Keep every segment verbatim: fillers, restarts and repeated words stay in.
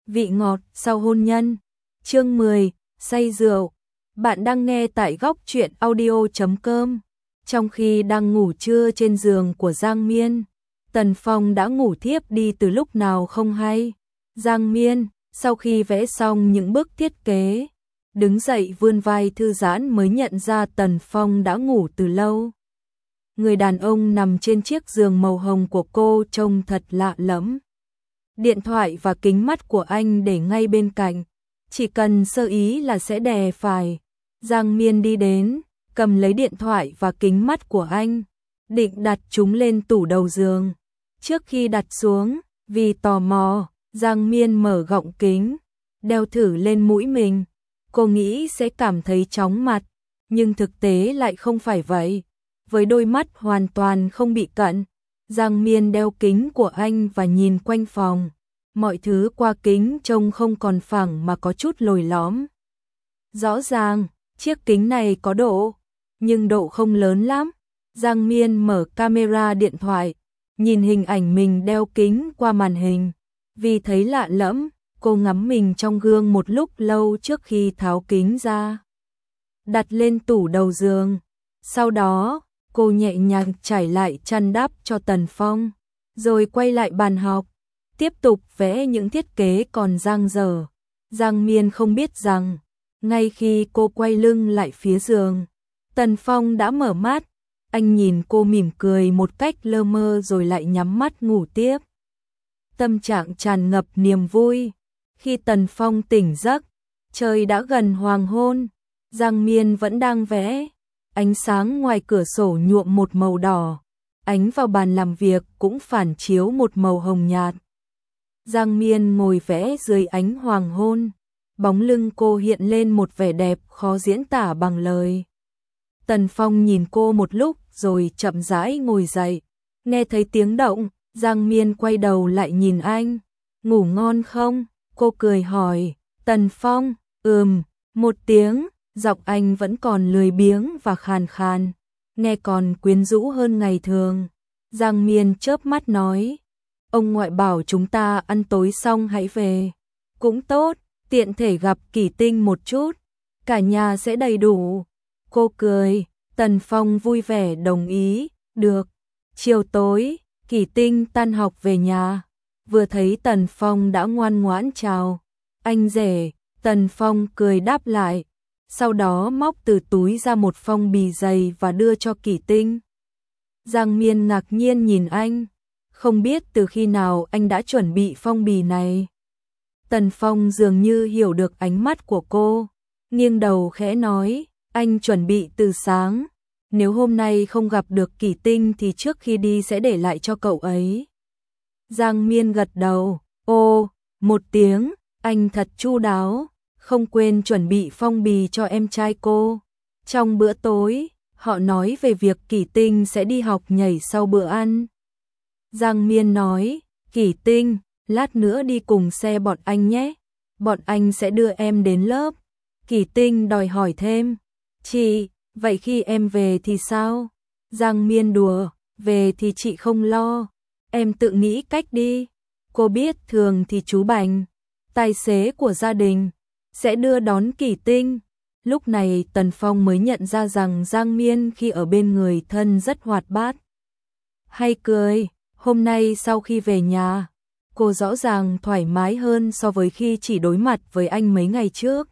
vị ngọt sau hôn nhân. Chương mười, say rượu. Bạn đang nghe tại góc truyện audio chấm com. Trong khi đang ngủ trưa trên giường của Giang Miên, Tần Phong đã ngủ thiếp đi từ lúc nào không hay. Giang Miên, sau khi vẽ xong những bức thiết kế, đứng dậy vươn vai thư giãn mới nhận ra Tần Phong đã ngủ từ lâu. Người đàn ông nằm trên chiếc giường màu hồng của cô trông thật lạ lẫm. Điện thoại và kính mắt của anh để ngay bên cạnh, chỉ cần sơ ý là sẽ đè phải. Giang Miên đi đến, cầm lấy điện thoại và kính mắt của anh, định đặt chúng lên tủ đầu giường. Trước khi đặt xuống, vì tò mò, Giang Miên mở gọng kính, đeo thử lên mũi mình. Cô nghĩ sẽ cảm thấy chóng mặt, nhưng thực tế lại không phải vậy. Với đôi mắt hoàn toàn không bị cận, Giang Miên đeo kính của anh và nhìn quanh phòng. Mọi thứ qua kính trông không còn phẳng mà có chút lồi lõm. Rõ ràng, chiếc kính này có độ, nhưng độ không lớn lắm. Giang Miên mở camera điện thoại, nhìn hình ảnh mình đeo kính qua màn hình. Vì thấy lạ lẫm, cô ngắm mình trong gương một lúc lâu trước khi tháo kính ra, đặt lên tủ đầu giường. Sau đó, cô nhẹ nhàng trải lại chăn đắp cho Tần Phong, rồi quay lại bàn học, tiếp tục vẽ những thiết kế còn dang dở. Giang Miên không biết rằng, ngay khi cô quay lưng lại phía giường, Tần Phong đã mở mắt. Anh nhìn cô mỉm cười một cách lơ mơ rồi lại nhắm mắt ngủ tiếp. Tâm trạng tràn ngập niềm vui. Khi Tần Phong tỉnh giấc, trời đã gần hoàng hôn. Giang Miên vẫn đang vẽ. Ánh sáng ngoài cửa sổ nhuộm một màu đỏ, ánh vào bàn làm việc cũng phản chiếu một màu hồng nhạt. Giang Miên ngồi vẽ dưới ánh hoàng hôn, bóng lưng cô hiện lên một vẻ đẹp khó diễn tả bằng lời. Tần Phong nhìn cô một lúc rồi chậm rãi ngồi dậy. Nghe thấy tiếng động, Giang Miên quay đầu lại nhìn anh. Ngủ ngon không? Cô cười hỏi. Tần Phong, ừm, một tiếng. Giọng anh vẫn còn lười biếng và khàn khàn, nghe còn quyến rũ hơn ngày thường. Giang Miên chớp mắt nói, ông ngoại bảo chúng ta ăn tối xong hãy về. Cũng tốt, tiện thể gặp Kỷ Tinh một chút, cả nhà sẽ đầy đủ. Cô cười. Tần Phong vui vẻ đồng ý, được. Chiều tối, Kỷ Tinh tan học về nhà, vừa thấy Tần Phong đã ngoan ngoãn chào. Anh rể. Tần Phong cười đáp lại. Sau đó móc từ túi ra một phong bì dày và đưa cho Kỷ Tinh. Giang Miên ngạc nhiên nhìn anh, không biết từ khi nào anh đã chuẩn bị phong bì này. Tần Phong dường như hiểu được ánh mắt của cô, nghiêng đầu khẽ nói, anh chuẩn bị từ sáng. Nếu hôm nay không gặp được Kỷ Tinh thì trước khi đi sẽ để lại cho cậu ấy. Giang Miên gật đầu, ô, một tiếng, anh thật chu đáo. Không quên chuẩn bị phong bì cho em trai cô. Trong bữa tối, họ nói về việc Kỷ Tinh sẽ đi học nhảy sau bữa ăn. Giang Miên nói, Kỷ Tinh, lát nữa đi cùng xe bọn anh nhé. Bọn anh sẽ đưa em đến lớp. Kỷ Tinh đòi hỏi thêm. Chị, vậy khi em về thì sao? Giang Miên đùa, về thì chị không lo. Em tự nghĩ cách đi. Cô biết thường thì chú Bành, tài xế của gia đình, sẽ đưa đón Kỷ Tinh. Lúc này Tần Phong mới nhận ra rằng Giang Miên khi ở bên người thân rất hoạt bát, hay cười. Hôm nay sau khi về nhà, cô rõ ràng thoải mái hơn so với khi chỉ đối mặt với anh mấy ngày trước.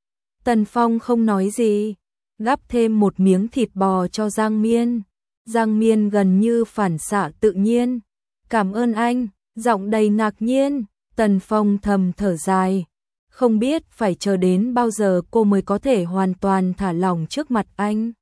Tần Phong không nói gì, gắp thêm một miếng thịt bò cho Giang Miên. Giang Miên gần như phản xạ tự nhiên. Cảm ơn anh, giọng đầy ngạc nhiên. Tần Phong thầm thở dài. Không biết phải chờ đến bao giờ cô mới có thể hoàn toàn thả lỏng trước mặt anh.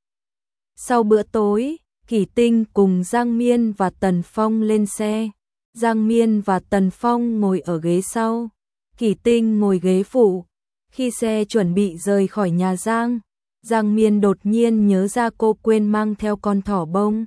Sau bữa tối, Kỷ Tinh cùng Giang Miên và Tần Phong lên xe. Giang Miên và Tần Phong ngồi ở ghế sau, Kỷ Tinh ngồi ghế phụ. Khi xe chuẩn bị rời khỏi nhà Giang, Giang Miên đột nhiên nhớ ra cô quên mang theo con thỏ bông.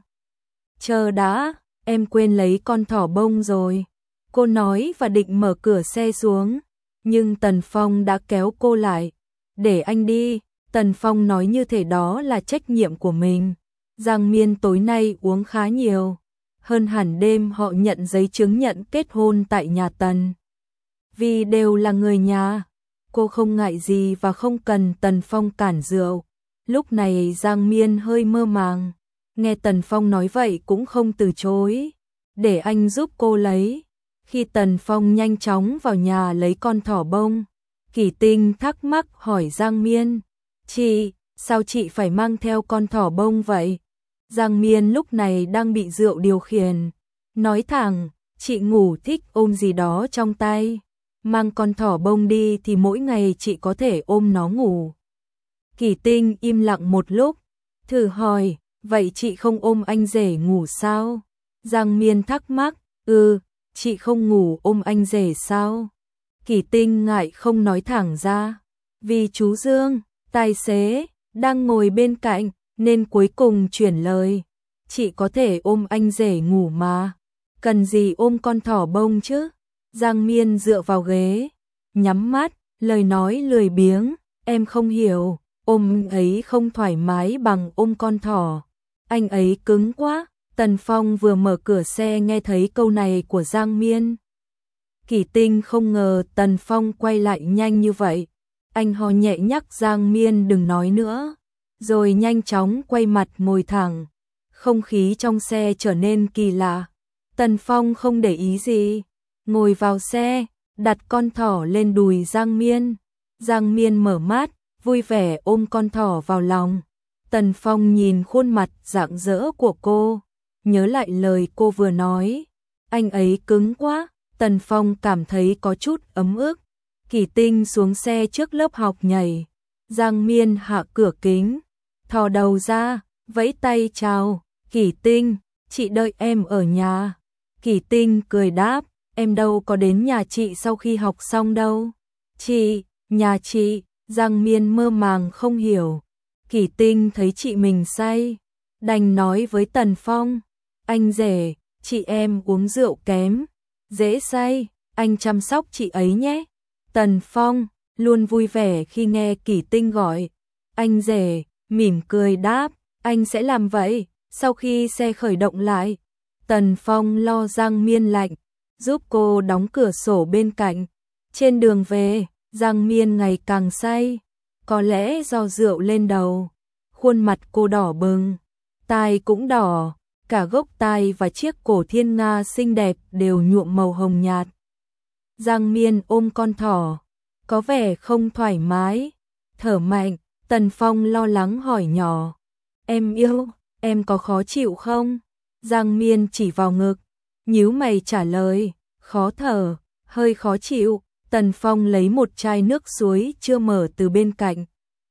Chờ đã, em quên lấy con thỏ bông rồi. Cô nói và định mở cửa xe xuống. Nhưng Tần Phong đã kéo cô lại. Để anh đi. Tần Phong nói như thể đó là trách nhiệm của mình. Giang Miên tối nay uống khá nhiều. Hơn hẳn đêm họ nhận giấy chứng nhận kết hôn tại nhà Tần. vì đều là người nhà. Cô không ngại gì và không cần Tần Phong cản rượu. Lúc này Giang Miên hơi mơ màng, nghe Tần Phong nói vậy cũng không từ chối, để anh giúp cô lấy. Khi Tần Phong nhanh chóng vào nhà lấy con thỏ bông, Kỳ Tinh thắc mắc hỏi Giang Miên, chị, sao chị phải mang theo con thỏ bông vậy? Giang Miên lúc này đang bị rượu điều khiển, nói thẳng, chị ngủ thích ôm gì đó trong tay. Mang con thỏ bông đi thì mỗi ngày chị có thể ôm nó ngủ. Kỳ Tinh im lặng một lúc, thử hỏi, vậy chị không ôm anh rể ngủ sao? Giang Miên thắc mắc, ừ, chị không ngủ ôm anh rể sao? Kỳ Tinh ngại không nói thẳng ra, vì chú Dương, tài xế, đang ngồi bên cạnh, nên cuối cùng chuyển lời, chị có thể ôm anh rể ngủ mà, cần gì ôm con thỏ bông chứ? Giang Miên dựa vào ghế, nhắm mắt, lời nói lười biếng, em không hiểu, ôm ấy không thoải mái bằng ôm con thỏ, anh ấy cứng quá. Tần Phong vừa mở cửa xe nghe thấy câu này của Giang Miên. Kỳ Tinh không ngờ Tần Phong quay lại nhanh như vậy, anh ho nhẹ nhắc Giang Miên đừng nói nữa, rồi nhanh chóng quay mặt ngồi thẳng. Không khí trong xe trở nên kỳ lạ. Tần Phong không để ý gì, ngồi vào xe, đặt con thỏ lên đùi Giang Miên. Giang Miên mở mắt, vui vẻ ôm con thỏ vào lòng. Tần Phong nhìn khuôn mặt rạng rỡ của cô, nhớ lại lời cô vừa nói, anh ấy cứng quá. Tần Phong cảm thấy có chút ấm ức. Kỳ Tinh xuống xe trước lớp học nhảy. Giang Miên hạ cửa kính, thò đầu ra, vẫy tay chào, Kỳ Tinh, chị đợi em ở nhà. Kỳ Tinh cười đáp, em đâu có đến nhà chị sau khi học xong đâu. Chị, nhà chị, Giang Miên mơ màng không hiểu. Kỳ Tinh thấy chị mình say, đành nói với Tần Phong, anh rể, chị em uống rượu kém, dễ say, anh chăm sóc chị ấy nhé. Tần Phong luôn vui vẻ khi nghe Kỳ Tinh gọi anh rể, mỉm cười đáp, anh sẽ làm vậy. Sau khi xe khởi động lại, Tần Phong lo Giang Miên lạnh, giúp cô đóng cửa sổ bên cạnh. Trên đường về, Giang Miên ngày càng say, có lẽ do rượu lên đầu, khuôn mặt cô đỏ bừng, tai cũng đỏ, cả gốc tai và chiếc cổ thiên nga xinh đẹp đều nhuộm màu hồng nhạt. Giang Miên ôm con thỏ, có vẻ không thoải mái, thở mạnh. Tần Phong lo lắng hỏi nhỏ, em yêu, em có khó chịu không? Giang Miên chỉ vào ngực, nhíu mày trả lời, khó thở, hơi khó chịu. Tần Phong lấy một chai nước suối chưa mở từ bên cạnh,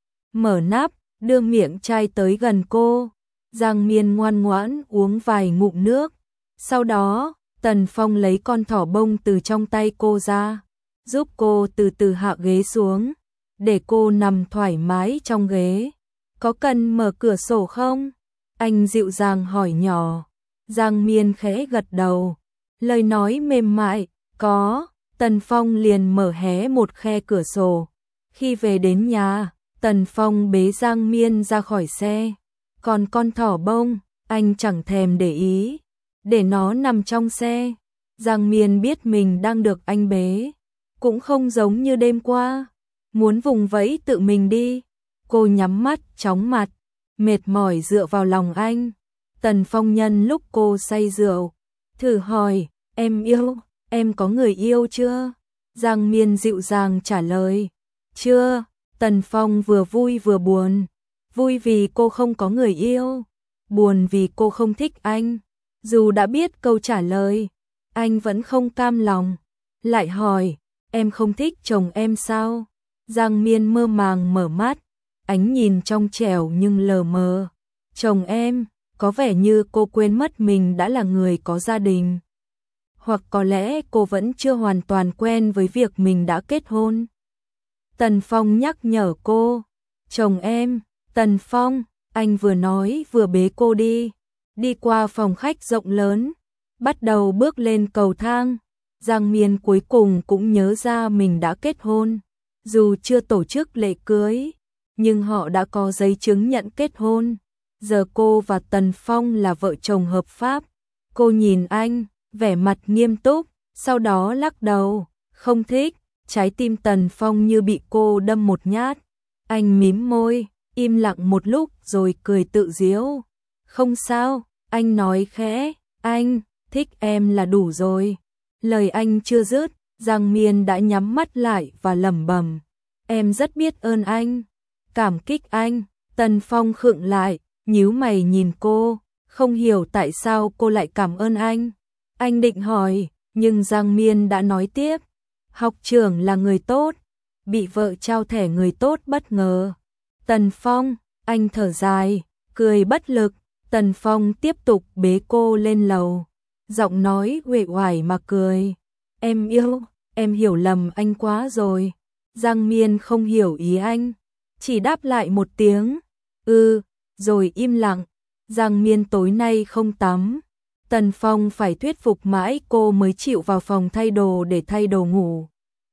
mở nắp, đưa miệng chai tới gần cô. Giang Miên ngoan ngoãn uống vài ngụm nước. Sau đó, Tần Phong lấy con thỏ bông từ trong tay cô ra, giúp cô từ từ hạ ghế xuống, để cô nằm thoải mái trong ghế. Có cần mở cửa sổ không? Anh dịu dàng hỏi nhỏ. Giang Miên khẽ gật đầu, lời nói mềm mại, có. Tần Phong liền mở hé một khe cửa sổ. Khi về đến nhà, Tần Phong bế Giang Miên ra khỏi xe. Còn con thỏ bông, anh chẳng thèm để ý, để nó nằm trong xe. Giang Miên biết mình đang được anh bế, cũng không giống như đêm qua, muốn vùng vẫy tự mình đi. Cô nhắm mắt, chóng mặt, mệt mỏi dựa vào lòng anh. Tần Phong nhân lúc cô say rượu, thử hỏi, em yêu, em có người yêu chưa? Giang Miên dịu dàng trả lời, chưa. Tần Phong vừa vui vừa buồn, vui vì cô không có người yêu, buồn vì cô không thích anh. Dù đã biết câu trả lời, anh vẫn không cam lòng, lại hỏi, em không thích chồng em sao? Giang Miên mơ màng mở mắt, ánh nhìn trong trẻo nhưng lờ mờ. Chồng em, có vẻ như cô quên mất mình đã là người có gia đình. Hoặc có lẽ cô vẫn chưa hoàn toàn quen với việc mình đã kết hôn. Tần Phong nhắc nhở cô, chồng em. Tần Phong, anh vừa nói vừa bế cô đi, đi qua phòng khách rộng lớn, bắt đầu bước lên cầu thang. Giang Miên cuối cùng cũng nhớ ra mình đã kết hôn, dù chưa tổ chức lễ cưới, nhưng họ đã có giấy chứng nhận kết hôn. Giờ cô và Tần Phong là vợ chồng hợp pháp. Cô nhìn anh, vẻ mặt nghiêm túc, sau đó lắc đầu, Không thích, trái tim Tần Phong như bị cô đâm một nhát. Anh mím môi, im lặng một lúc rồi cười tự giễu. Không sao, anh nói khẽ, anh thích em là đủ rồi. Lời anh chưa dứt, Giang Miên đã nhắm mắt lại và lẩm bẩm. Em rất biết ơn anh, cảm kích anh. Tần Phong khựng lại, nhíu mày nhìn cô, không hiểu tại sao cô lại cảm ơn anh. Anh định hỏi, nhưng Giang Miên đã nói tiếp. Học trưởng là người tốt, bị vợ trao thẻ người tốt bất ngờ. Tần Phong, anh thở dài, cười bất lực. Tần Phong tiếp tục bế cô lên lầu, giọng nói uể oải mà cười. Em yêu, em hiểu lầm anh quá rồi. Giang Miên không hiểu ý anh, chỉ đáp lại một tiếng, ừ, rồi im lặng. Giang Miên tối nay không tắm. Tần Phong phải thuyết phục mãi cô mới chịu vào phòng thay đồ để thay đồ ngủ.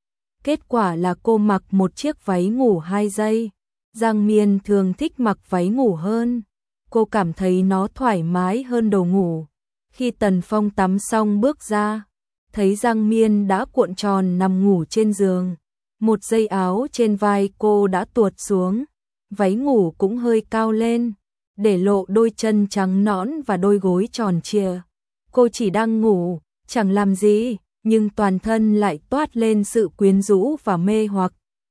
Kết quả là cô mặc một chiếc váy ngủ hai giây. Giang Miên thường thích mặc váy ngủ hơn. Cô cảm thấy nó thoải mái hơn đồ ngủ. Khi Tần Phong tắm xong bước ra, thấy Giang Miên đã cuộn tròn nằm ngủ trên giường. Một dây áo trên vai cô đã tuột xuống, váy ngủ cũng hơi cao lên, để lộ đôi chân trắng nõn và đôi gối tròn trịa. Cô chỉ đang ngủ, chẳng làm gì, nhưng toàn thân lại toát lên sự quyến rũ và mê hoặc.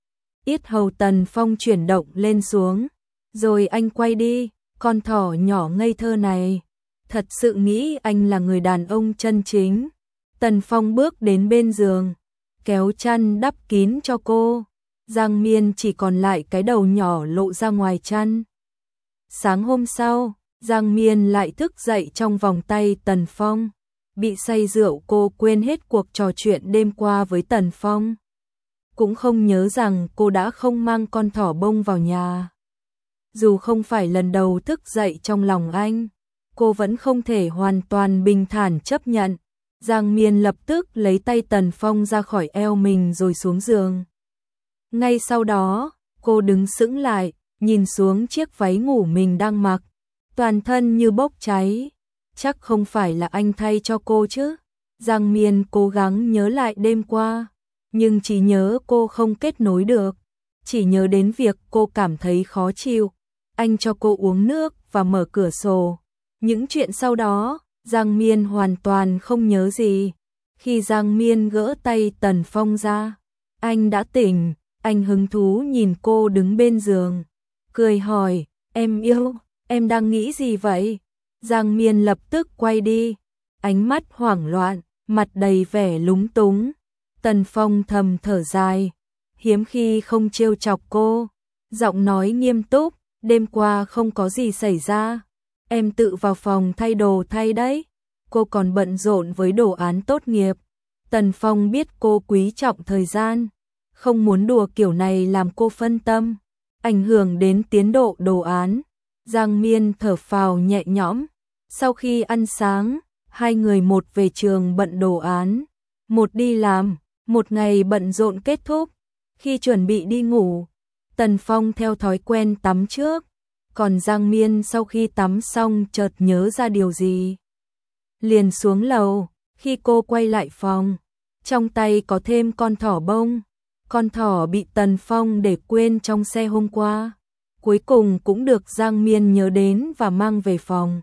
Yết hầu Tần Phong chuyển động lên xuống, rồi anh quay đi, con thỏ nhỏ ngây thơ này. Thật sự nghĩ anh là người đàn ông chân chính. Tần Phong bước đến bên giường, kéo chăn đắp kín cho cô. Giang Miên chỉ còn lại cái đầu nhỏ lộ ra ngoài chăn. Sáng hôm sau, Giang Miên lại thức dậy trong vòng tay Tần Phong. Bị say rượu cô quên hết cuộc trò chuyện đêm qua với Tần Phong. Cũng không nhớ rằng cô đã không mang con thỏ bông vào nhà. Dù không phải lần đầu thức dậy trong lòng anh, cô vẫn không thể hoàn toàn bình thản chấp nhận. Giang Miên lập tức lấy tay Tần Phong ra khỏi eo mình rồi xuống giường. Ngay sau đó, cô đứng sững lại, nhìn xuống chiếc váy ngủ mình đang mặc, toàn thân như bốc cháy. Chắc không phải là anh thay cho cô chứ? Giang Miên cố gắng nhớ lại đêm qua, nhưng chỉ nhớ cô không kết nối được, chỉ nhớ đến việc cô cảm thấy khó chịu. Anh cho cô uống nước và mở cửa sổ. Những chuyện sau đó, Giang Miên hoàn toàn không nhớ gì. Khi Giang Miên gỡ tay Tần Phong ra, anh đã tỉnh. Anh hứng thú nhìn cô đứng bên giường, cười hỏi, em yêu, em đang nghĩ gì vậy? Giang Miên lập tức quay đi, ánh mắt hoảng loạn, mặt đầy vẻ lúng túng. Tần Phong thầm thở dài, hiếm khi không trêu chọc cô, giọng nói nghiêm túc, đêm qua không có gì xảy ra, em tự vào phòng thay đồ thay đấy, cô còn bận rộn với đồ án tốt nghiệp. Tần Phong biết cô quý trọng thời gian, không muốn đùa kiểu này làm cô phân tâm, ảnh hưởng đến tiến độ đồ án. Giang Miên thở phào nhẹ nhõm. Sau khi ăn sáng, hai người một về trường bận đồ án, một đi làm. Một ngày bận rộn kết thúc. Khi chuẩn bị đi ngủ, Tần Phong theo thói quen tắm trước, còn Giang Miên sau khi tắm xong chợt nhớ ra điều gì, liền xuống lầu. Khi cô quay lại phòng, trong tay có thêm con thỏ bông. Con thỏ bị Tần Phong để quên trong xe hôm qua, cuối cùng cũng được Giang Miên nhớ đến và mang về phòng.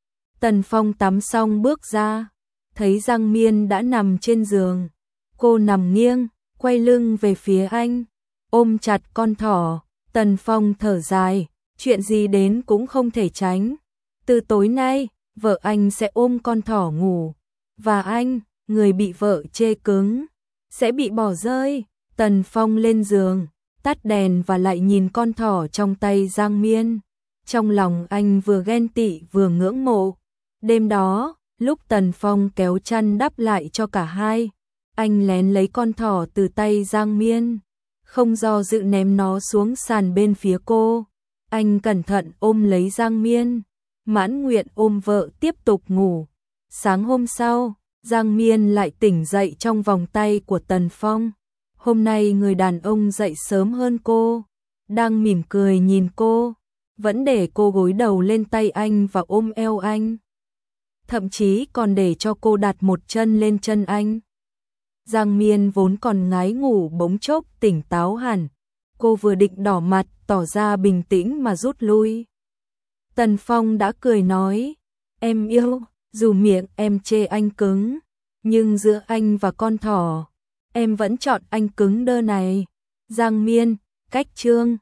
Tần Phong tắm xong bước ra, thấy Giang Miên đã nằm trên giường. Cô nằm nghiêng, quay lưng về phía anh, ôm chặt con thỏ. Tần Phong thở dài, chuyện gì đến cũng không thể tránh. Từ tối nay, vợ anh sẽ ôm con thỏ ngủ, và anh, người bị vợ chê cứng, sẽ bị bỏ rơi. Tần Phong lên giường, tắt đèn và lại nhìn con thỏ trong tay Giang Miên. Trong lòng anh vừa ghen tị vừa ngưỡng mộ. Đêm đó, lúc Tần Phong kéo chăn đắp lại cho cả hai, anh lén lấy con thỏ từ tay Giang Miên, không do dự ném nó xuống sàn bên phía cô. Anh cẩn thận ôm lấy Giang Miên, mãn nguyện ôm vợ tiếp tục ngủ. Sáng hôm sau, Giang Miên lại tỉnh dậy trong vòng tay của Tần Phong. Hôm nay người đàn ông dậy sớm hơn cô, đang mỉm cười nhìn cô, vẫn để cô gối đầu lên tay anh và ôm eo anh. Thậm chí còn để cho cô đặt một chân lên chân anh. Giang Miên vốn còn ngái ngủ bỗng chốc tỉnh táo hẳn. Cô vừa định đỏ mặt, tỏ ra bình tĩnh mà rút lui. Tần Phong đã cười nói, em yêu, dù miệng em chê anh cứng, nhưng giữa anh và con thỏ, em vẫn chọn anh cứng đơ này. Giang Miên, cách chương